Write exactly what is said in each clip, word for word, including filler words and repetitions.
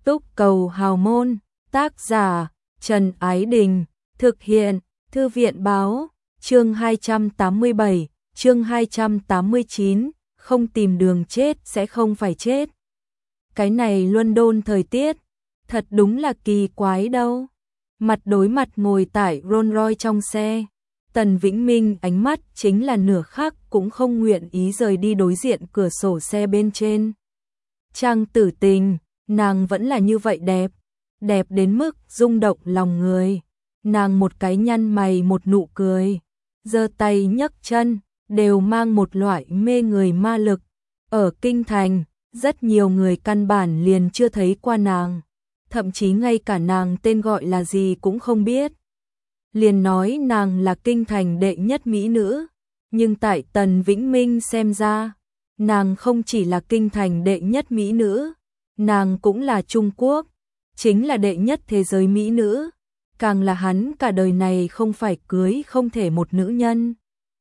Túc Cầu Hào Môn, tác giả Trần Ái Đình, thực hiện Thư viện báo, chương hai trăm tám mươi bảy, chương hai trăm tám mươi chín, không tìm đường chết sẽ không phải chết. Cái này London thời tiết, thật đúng là kỳ quái đâu. Mặt đối mặt ngồi tại Rolls Royce trong xe, Tần Vĩnh Minh ánh mắt chính là nửa khắc cũng không nguyện ý rời đi đối diện cửa sổ xe bên trên. Trang Tử Tình, nàng vẫn là như vậy đẹp, đẹp đến mức rung động lòng người. Nàng một cái nhăn mày một nụ cười, giơ tay nhấc chân, đều mang một loại mê người ma lực. Ở Kinh Thành, rất nhiều người căn bản liền chưa thấy qua nàng, thậm chí ngay cả nàng tên gọi là gì cũng không biết. Liền nói nàng là Kinh Thành đệ nhất mỹ nữ, nhưng tại Tần Vĩnh Minh xem ra, nàng không chỉ là Kinh Thành đệ nhất mỹ nữ, nàng cũng là Trung Quốc, chính là đệ nhất thế giới mỹ nữ, càng là hắn cả đời này không phải cưới không thể một nữ nhân.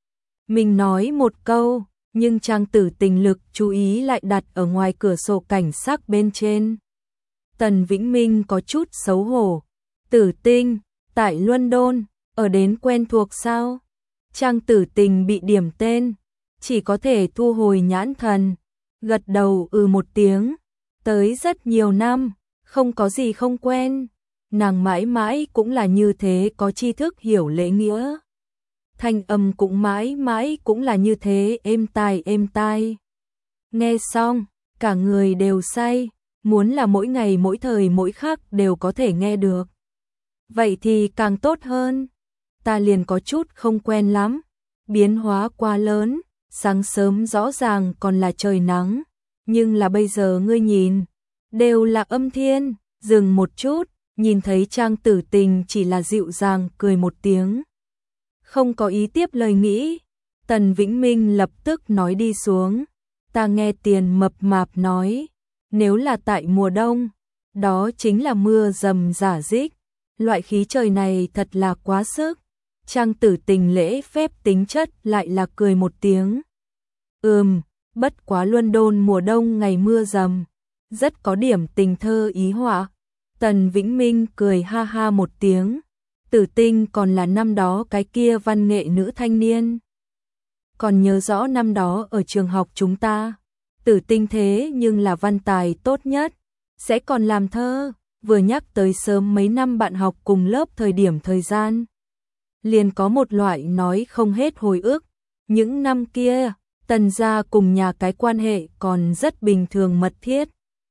Mình nói một câu, nhưng Trang Tử Tình lực chú ý lại đặt ở ngoài cửa sổ cảnh sắc bên trên. Tần Vĩnh Minh có chút xấu hổ. Tử Tinh, tại London, ở đến quen thuộc sao? Trang Tử Tình bị điểm tên, chỉ có thể thu hồi nhãn thần, gật đầu ừ một tiếng. Tới rất nhiều năm, không có gì không quen. Nàng mãi mãi cũng là như thế, có tri thức hiểu lễ nghĩa. Thanh âm cũng mãi mãi cũng là như thế, êm tai êm tai. Nghe xong, cả người đều say, muốn là mỗi ngày mỗi thời mỗi khắc đều có thể nghe được. Vậy thì càng tốt hơn. Ta liền có chút không quen lắm, biến hóa quá lớn, sáng sớm rõ ràng còn là trời nắng, nhưng là bây giờ ngươi nhìn, đều là âm thiên. Dừng một chút, nhìn thấy Trang Tử Tình chỉ là dịu dàng cười một tiếng, không có ý tiếp lời nghĩ. Tần Vĩnh Minh lập tức nói đi xuống. Ta nghe Tiền Mập Mạp nói, nếu là tại mùa đông, đó chính là mưa rầm rả rích, loại khí trời này thật là quá sức. Trang Tử Tình lễ phép tính chất lại là cười một tiếng. Ừm, bất quá London mùa đông ngày mưa rầm, rất có điểm tình thơ ý họa. Tần Vĩnh Minh cười ha ha một tiếng. Tử Tinh còn là năm đó cái kia văn nghệ nữ thanh niên. Còn nhớ rõ năm đó ở trường học chúng ta, Tử Tinh thế nhưng là văn tài tốt nhất, sẽ còn làm thơ. Vừa nhắc tới sớm mấy năm bạn học cùng lớp thời điểm thời gian, liền có một loại nói không hết hồi ức. Những năm kia, Tần gia cùng nhà cái quan hệ còn rất bình thường mật thiết.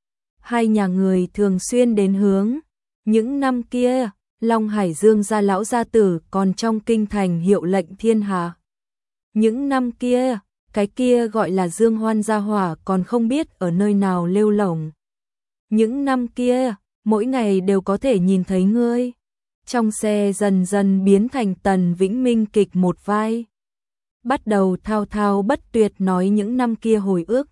Hai nhà người thường xuyên đến hướng. Những năm kia, Long Hải Dương gia lão gia tử còn trong Kinh Thành hiệu lệnh thiên hạ. Những năm kia, cái kia gọi là Dương Hoan gia hỏa còn không biết ở nơi nào lêu lổng. Những năm kia, mỗi ngày đều có thể nhìn thấy ngươi. Trong xe dần dần biến thành Tần Vĩnh Minh kịch một vai, bắt đầu thao thao bất tuyệt nói những năm kia hồi ức.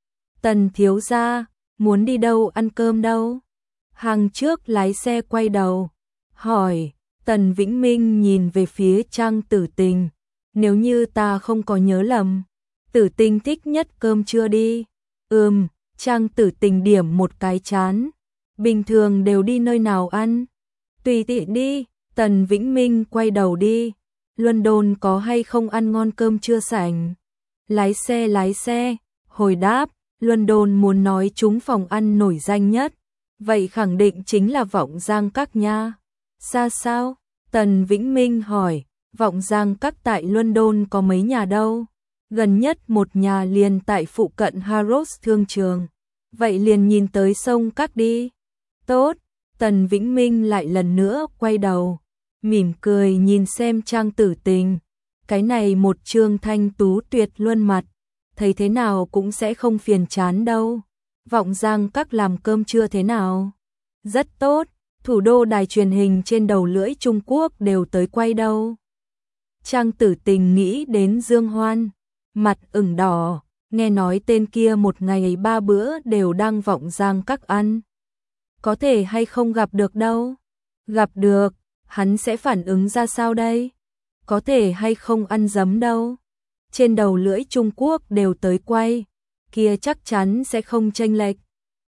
Tần thiếu gia, muốn đi đâu ăn cơm đâu? Hàng trước lái xe quay đầu, hỏi. Tần Vĩnh Minh nhìn về phía Trang Tử Tình. Nếu như ta không có nhớ lầm, Tử Tình thích nhất cơm trưa đi. Ừm, Trang Tử Tình điểm một cái chán. Bình thường đều đi nơi nào ăn? Tùy tiện đi. Tần Vĩnh Minh quay đầu đi. London có hay không ăn ngon cơm trưa sảnh? Lái xe lái xe, hồi đáp. London muốn nói chúng phòng ăn nổi danh nhất, vậy khẳng định chính là Vọng Giang Các nha. Xa sao? Tần Vĩnh Minh hỏi. Vọng Giang Các tại London có mấy nhà đâu? Gần nhất một nhà liền tại phụ cận Harrods thương trường. Vậy liền nhìn tới sông Các đi. Tốt. Tần Vĩnh Minh lại lần nữa quay đầu, mỉm cười nhìn xem Trang Tử Tình. Cái này một trương thanh tú tuyệt luân mặt, thấy thế nào cũng sẽ không phiền chán đâu. Vọng Giang Các làm cơm trưa thế nào? Rất tốt, thủ đô đài truyền hình trên đầu lưỡi Trung Quốc đều tới quay đâu. Trang Tử Tình nghĩ đến Dương Hoan, mặt ửng đỏ, nghe nói tên kia một ngày ba bữa đều đang Vọng Giang Các ăn. Có thể hay không gặp được đâu? Gặp được, hắn sẽ phản ứng ra sao đây? Có thể hay không ăn dấm đâu? Trên đầu lưỡi Trung Quốc đều tới quay, kia chắc chắn sẽ không chênh lệch.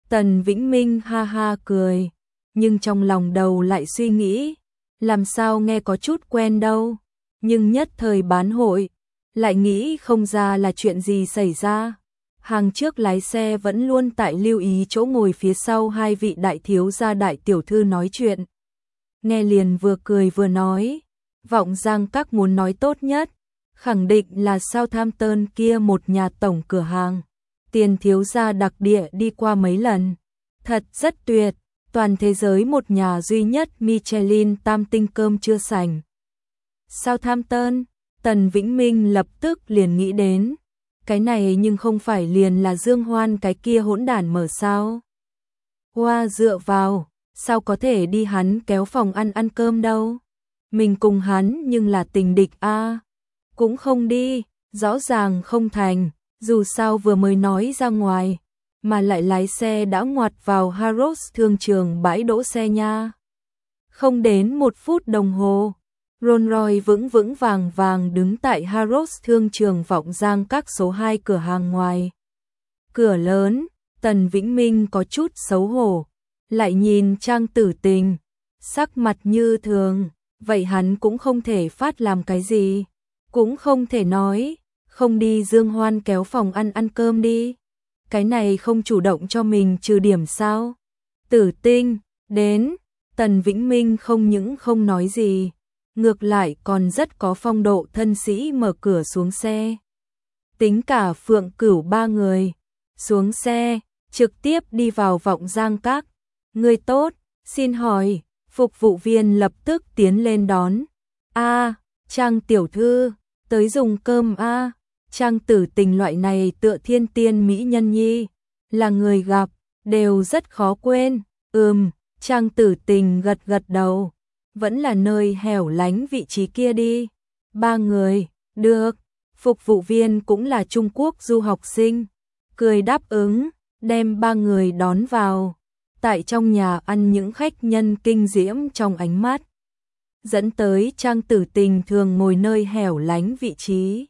Tần Vĩnh Minh ha ha cười, nhưng trong lòng đầu lại suy nghĩ, làm sao nghe có chút quen đâu, nhưng nhất thời bán hội, lại nghĩ không ra là chuyện gì xảy ra. Hàng trước lái xe vẫn luôn tại lưu ý chỗ ngồi phía sau hai vị đại thiếu gia đại tiểu thư nói chuyện. Nghe liền vừa cười vừa nói, Vọng Giang các muốn nói tốt nhất, khẳng định là Southampton kia một nhà tổng cửa hàng. Tiền thiếu gia đặc địa đi qua mấy lần, thật rất tuyệt, toàn thế giới một nhà duy nhất Michelin tam tinh cơm chưa sành. Southampton, Tần Vĩnh Minh lập tức liền nghĩ đến, cái này nhưng không phải liền là Dương Hoan cái kia hỗn đản mở sao? Hoa dựa vào, sao có thể đi hắn kéo phòng ăn ăn cơm đâu? Mình cùng hắn nhưng là tình địch a, à? Cũng không đi, rõ ràng không thành, dù sao vừa mới nói ra ngoài, mà lại lái xe đã ngoặt vào Harrods thương trường bãi đỗ xe nha. Không đến một phút đồng hồ, Rolls-Royce vững vững vàng vàng đứng tại Harrods thương trường Vọng Giang các số hai cửa hàng ngoài. Cửa lớn, Tần Vĩnh Minh có chút xấu hổ, lại nhìn Trang Tử Tình, sắc mặt như thường, vậy hắn cũng không thể phát làm cái gì, cũng không thể nói, không đi Dương Hoan kéo phòng ăn ăn cơm đi. Cái này không chủ động cho mình trừ điểm sao? Tử Tinh, đến, Tần Vĩnh Minh không những không nói gì, ngược lại còn rất có phong độ thân sĩ mở cửa xuống xe. Tính cả Phượng Cửu ba người, xuống xe, trực tiếp đi vào Vọng Giang các. Người tốt, xin hỏi, phục vụ viên lập tức tiến lên đón. A, Trang tiểu thư, tới dùng cơm a. À. Trang Tử Tình loại này tựa thiên tiên mỹ nhân nhi, là người gặp, đều rất khó quên. Ừm, Trang Tử Tình gật gật đầu, vẫn là nơi hẻo lánh vị trí kia đi. Ba người, được, phục vụ viên cũng là Trung Quốc du học sinh, cười đáp ứng, đem ba người đón vào. Tại trong nhà ăn những khách nhân kinh diễm trong ánh mắt, dẫn tới Trang Tử Tình thường ngồi nơi hẻo lánh vị trí.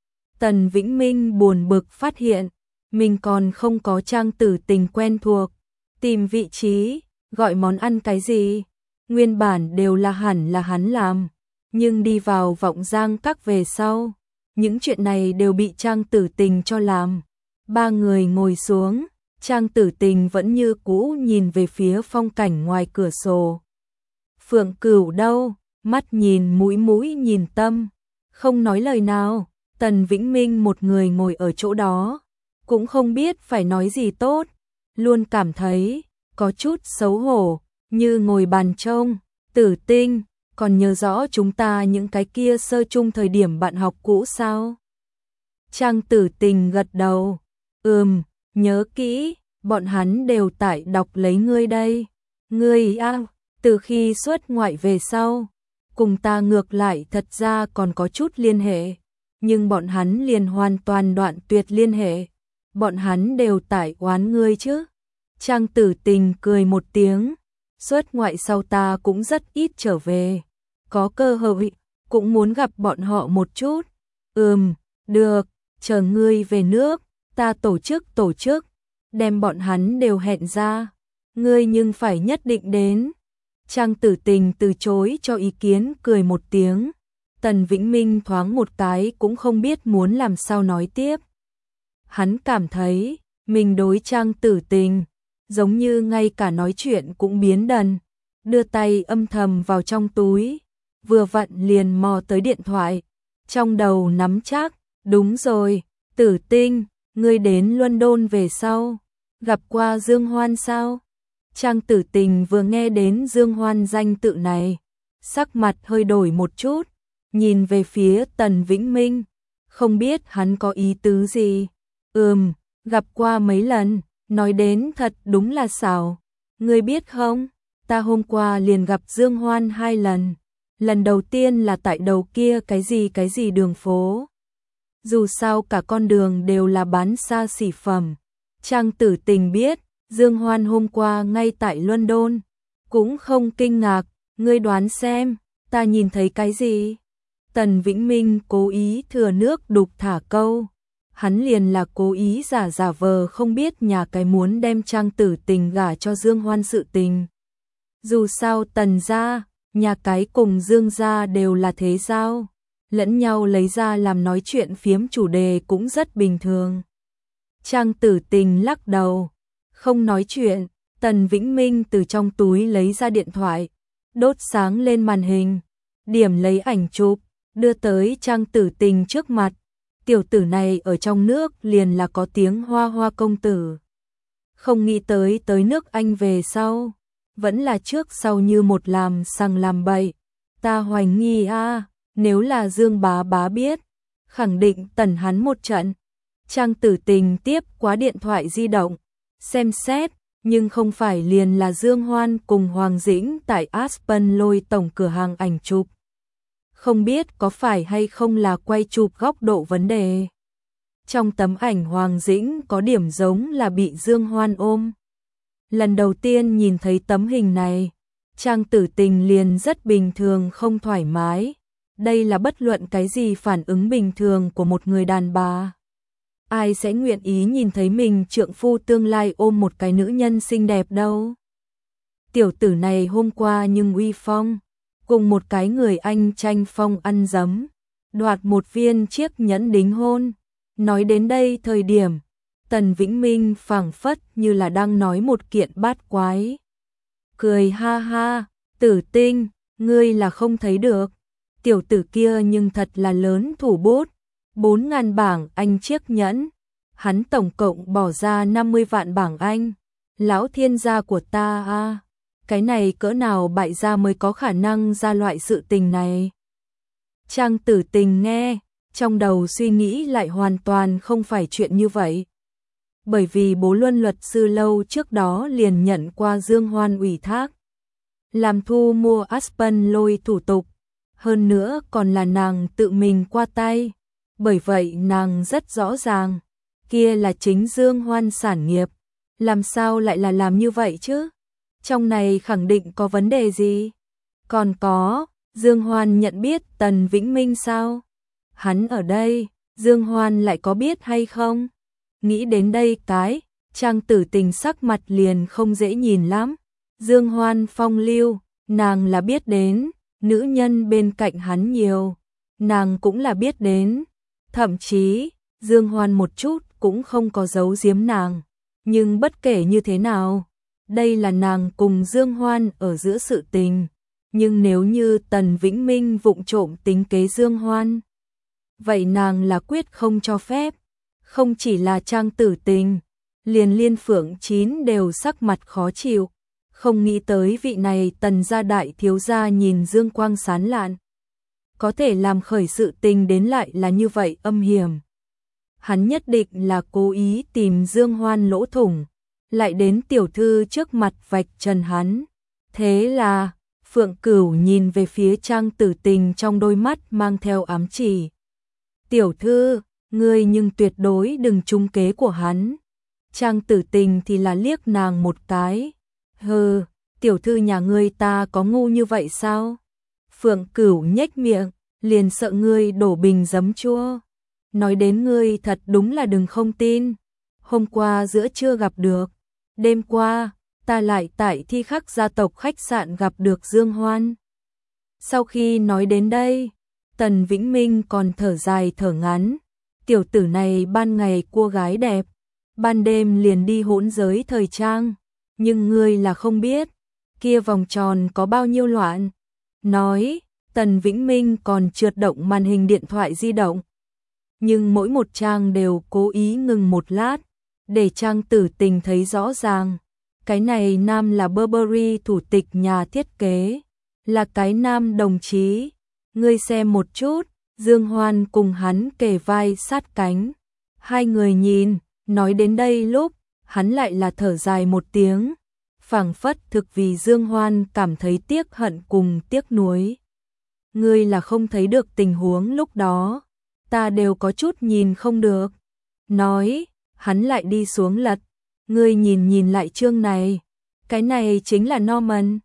Tần Vĩnh Minh buồn bực phát hiện, mình còn không có Trang Tử Tình quen thuộc, tìm vị trí, gọi món ăn cái gì, nguyên bản đều là hẳn là hắn làm, nhưng đi vào Vọng Giang các về sau, những chuyện này đều bị Trang Tử Tình cho làm. Ba người ngồi xuống, Trang Tử Tình vẫn như cũ nhìn về phía phong cảnh ngoài cửa sổ. Phượng Cửu đâu, mắt nhìn mũi mũi nhìn tâm, không nói lời nào. Tần Vĩnh Minh một người ngồi ở chỗ đó, cũng không biết phải nói gì tốt, luôn cảm thấy có chút xấu hổ, như ngồi bàn trông. Tử Tinh, còn nhớ rõ chúng ta những cái kia sơ chung thời điểm bạn học cũ sao? Trang Tử Tình gật đầu, ừm, nhớ kỹ, bọn hắn đều tại đọc lấy ngươi đây. Ngươi a, à, từ khi xuất ngoại về sau, cùng ta ngược lại thật ra còn có chút liên hệ. Nhưng bọn hắn liền hoàn toàn đoạn tuyệt liên hệ. Bọn hắn đều tại oán ngươi chứ. Trang Tử Tình cười một tiếng. Xuất ngoại sau ta cũng rất ít trở về. Có cơ hội, cũng muốn gặp bọn họ một chút. Ừm, được, chờ ngươi về nước, ta tổ chức tổ chức. Đem bọn hắn đều hẹn ra. Ngươi nhưng phải nhất định đến. Trang Tử Tình từ chối cho ý kiến cười một tiếng. Tần Vĩnh Minh thoáng một cái cũng không biết muốn làm sao nói tiếp. Hắn cảm thấy, mình đối Trang Tử Tình, giống như ngay cả nói chuyện cũng biến đần, đưa tay âm thầm vào trong túi, vừa vặn liền mò tới điện thoại, trong đầu nắm chắc, đúng rồi, Tử Tinh, ngươi đến London về sau, gặp qua Dương Hoan sao? Trang Tử Tình vừa nghe đến Dương Hoan danh tự này, sắc mặt hơi đổi một chút, nhìn về phía Tần Vĩnh Minh, không biết hắn có ý tứ gì. Ừm, gặp qua mấy lần, nói đến thật đúng là xảo. Ngươi biết không, ta hôm qua liền gặp Dương Hoan hai lần. Lần đầu tiên là tại đầu kia cái gì cái gì đường phố. Dù sao cả con đường đều là bán xa xỉ phẩm. Trang Tử Tình biết, Dương Hoan hôm qua ngay tại London, cũng không kinh ngạc, ngươi đoán xem, ta nhìn thấy cái gì? Tần Vĩnh Minh cố ý thừa nước đục thả câu, hắn liền là cố ý giả giả vờ không biết nhà cái muốn đem Trang Tử Tình gả cho Dương Hoan sự tình. Dù sao Tần gia, nhà cái cùng Dương gia đều là thế giao, lẫn nhau lấy ra làm nói chuyện phiếm chủ đề cũng rất bình thường. Trang Tử Tình lắc đầu, không nói chuyện. Tần Vĩnh Minh từ trong túi lấy ra điện thoại, đốt sáng lên màn hình, điểm lấy ảnh chụp, đưa tới Trang Tử Tình trước mặt. Tiểu tử này ở trong nước liền là có tiếng hoa hoa công tử. Không nghĩ tới tới nước Anh về sau, vẫn là trước sau như một làm sằng làm bậy. Ta hoài nghi a, nếu là Dương bá bá biết, khẳng định tần hắn một trận. Trang Tử Tình tiếp quá điện thoại di động, xem xét, nhưng không phải liền là Dương Hoan cùng Hoàng Dĩnh tại Aspen Lôi tổng cửa hàng ảnh chụp. Không biết có phải hay không là quay chụp góc độ vấn đề. Trong tấm ảnh Hoàng Dĩnh có điểm giống là bị Dương Hoan ôm. Lần đầu tiên nhìn thấy tấm hình này, Trang Tử Tình liền rất bình thường không thoải mái. Đây là bất luận cái gì phản ứng bình thường của một người đàn bà. Ai sẽ nguyện ý nhìn thấy mình trượng phu tương lai ôm một cái nữ nhân xinh đẹp đâu. Tiểu tử này hôm qua nhưng uy phong, cùng một cái người Anh tranh phong ăn dấm, đoạt một viên chiếc nhẫn đính hôn. Nói đến đây thời điểm, Tần Vĩnh Minh phảng phất như là đang nói một kiện bát quái. Cười ha ha, Tử Tinh, ngươi là không thấy được. Tiểu tử kia nhưng thật là lớn thủ bút. Bốn ngàn bảng Anh chiếc nhẫn, hắn tổng cộng bỏ ra năm mươi vạn bảng Anh. Lão thiên gia của ta a, cái này cỡ nào bại gia mới có khả năng ra loại sự tình này. Trang Tử Tình nghe, trong đầu suy nghĩ lại hoàn toàn không phải chuyện như vậy. Bởi vì bố Luân luật sư lâu trước đó liền nhận qua Dương Hoan ủy thác, làm thu mua Aspen Lôi thủ tục, hơn nữa còn là nàng tự mình qua tay. Bởi vậy nàng rất rõ ràng, kia là chính Dương Hoan sản nghiệp, làm sao lại là làm như vậy chứ? Trong này khẳng định có vấn đề gì? Còn có, Dương Hoan nhận biết Tần Vĩnh Minh sao? Hắn ở đây, Dương Hoan lại có biết hay không? Nghĩ đến đây cái, Trang Tử Tình sắc mặt liền không dễ nhìn lắm. Dương Hoan phong lưu, nàng là biết đến, nữ nhân bên cạnh hắn nhiều, nàng cũng là biết đến. Thậm chí, Dương Hoan một chút cũng không có giấu giếm nàng. Nhưng bất kể như thế nào, đây là nàng cùng Dương Hoan ở giữa sự tình. Nhưng nếu như Tần Vĩnh Minh vụng trộm tính kế Dương Hoan, vậy nàng là quyết không cho phép. Không chỉ là Trang Tử Tình, liền Liên Phượng Chín đều sắc mặt khó chịu. Không nghĩ tới vị này Tần gia đại thiếu gia nhìn dương quang sán lạn, có thể làm khởi sự tình đến lại là như vậy âm hiểm. Hắn nhất định là cố ý tìm Dương Hoan lỗ thủng, lại đến tiểu thư trước mặt vạch trần hắn. Thế là, Phượng Cửu nhìn về phía Trang Tử Tình trong đôi mắt mang theo ám chỉ. Tiểu thư, ngươi nhưng tuyệt đối đừng trúng kế của hắn. Trang Tử Tình thì là liếc nàng một cái. Hừ, tiểu thư nhà ngươi ta có ngu như vậy sao? Phượng Cửu nhếch miệng, liền sợ ngươi đổ bình giấm chua. Nói đến ngươi thật đúng là đừng không tin. Hôm qua giữa trưa gặp được, đêm qua, ta lại tại Thi Khắc gia tộc khách sạn gặp được Dương Hoan. Sau khi nói đến đây, Tần Vĩnh Minh còn thở dài thở ngắn. Tiểu tử này ban ngày cua gái đẹp, ban đêm liền đi hỗn giới thời trang. Nhưng ngươi là không biết, kia vòng tròn có bao nhiêu loạn. Nói, Tần Vĩnh Minh còn trượt động màn hình điện thoại di động. Nhưng mỗi một trang đều cố ý ngừng một lát, để Trang Tử Tình thấy rõ ràng. Cái này nam là Burberry thủ tịch nhà thiết kế, là cái nam đồng chí. Ngươi xem một chút, Dương Hoan cùng hắn kề vai sát cánh. Hai người nhìn, nói đến đây lúc, hắn lại là thở dài một tiếng, phảng phất thực vì Dương Hoan cảm thấy tiếc hận cùng tiếc nuối. Ngươi là không thấy được tình huống lúc đó, ta đều có chút nhìn không được. Nói, hắn lại đi xuống lật, ngươi nhìn nhìn lại chương này, cái này chính là Norman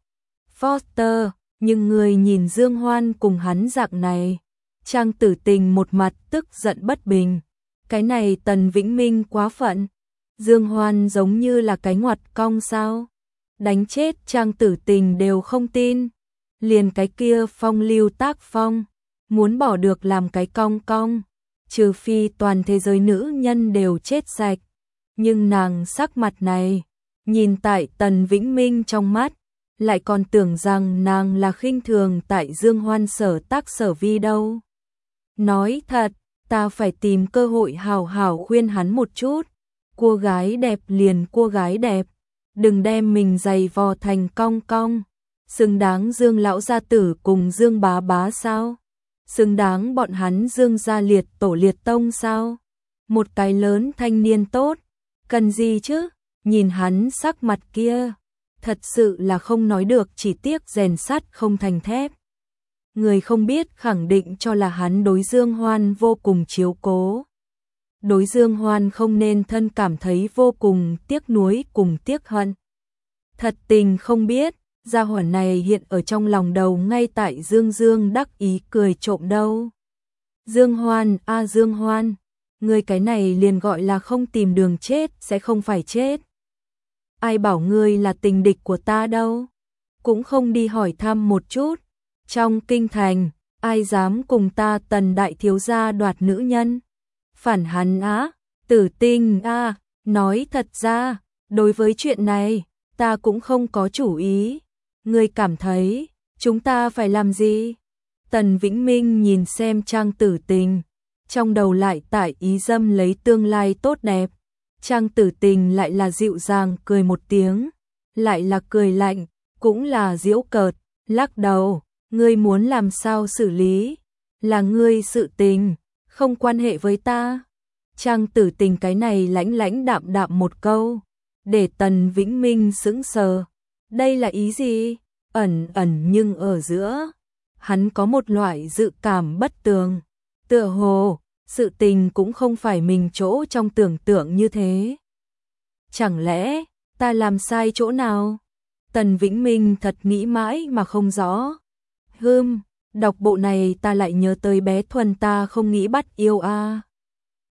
Foster, nhưng ngươi nhìn Dương Hoan cùng hắn dạng này. Trang Tử Tình một mặt tức giận bất bình, Cái này Tần Vĩnh Minh quá phận. Dương Hoan giống như là cái ngoặt cong sao? Đánh chết Trang Tử Tình đều không tin. Liền cái kia phong lưu tác phong, muốn bỏ được làm cái cong cong, trừ phi toàn thế giới nữ nhân đều chết sạch. Nhưng nàng sắc mặt này, nhìn tại Tần Vĩnh Minh trong mắt, lại còn tưởng rằng nàng là khinh thường tại Dương Hoan sở tác sở vi đâu. Nói thật, ta phải tìm cơ hội hào hào khuyên hắn một chút. Cô gái đẹp liền cô gái đẹp, đừng đem mình giày vò thành cong cong. Xứng đáng Dương lão gia tử cùng Dương bá bá sao? Xứng đáng bọn hắn Dương gia liệt tổ liệt tông sao? Một cái lớn thanh niên tốt, cần gì chứ? Nhìn hắn sắc mặt kia, thật sự là không nói được, chỉ tiếc rèn sắt không thành thép. Người không biết khẳng định cho là hắn đối Dương Hoan vô cùng chiếu cố. Đối Dương Hoan không nên thân cảm thấy vô cùng tiếc nuối cùng tiếc hận. Thật tình không biết, gia hỏa này hiện ở trong lòng đầu ngay tại Dương Dương đắc ý cười trộm đâu. Dương Hoan, a à Dương Hoan, ngươi cái này liền gọi là không tìm đường chết sẽ không phải chết. Ai bảo ngươi là tình địch của ta đâu, cũng không đi hỏi thăm một chút. Trong kinh thành, ai dám cùng ta Tần đại thiếu gia đoạt nữ nhân? Phản hắn á, Tử Tình a, à, nói thật ra, đối với chuyện này, ta cũng không có chủ ý. Ngươi cảm thấy, chúng ta phải làm gì? Tần Vĩnh Minh nhìn xem Trang Tử Tình, trong đầu lại tại ý dâm lấy tương lai tốt đẹp. Trang Tử Tình lại là dịu dàng cười một tiếng, lại là cười lạnh, cũng là giễu cợt, lắc đầu, ngươi muốn làm sao xử lý? Là ngươi sự tình, không quan hệ với ta. Trang Tử Tình cái này lãnh lãnh đạm đạm một câu, để Tần Vĩnh Minh sững sờ. Đây là ý gì? Ẩn ẩn nhưng ở giữa, hắn có một loại dự cảm bất tường. Tựa hồ, sự tình cũng không phải mình chỗ trong tưởng tượng như thế. Chẳng lẽ, ta làm sai chỗ nào? Tần Vĩnh Minh thật nghĩ mãi mà không rõ. Hừm, đọc bộ này ta lại nhớ tới bé Thuần ta không nghĩ bắt yêu a. À.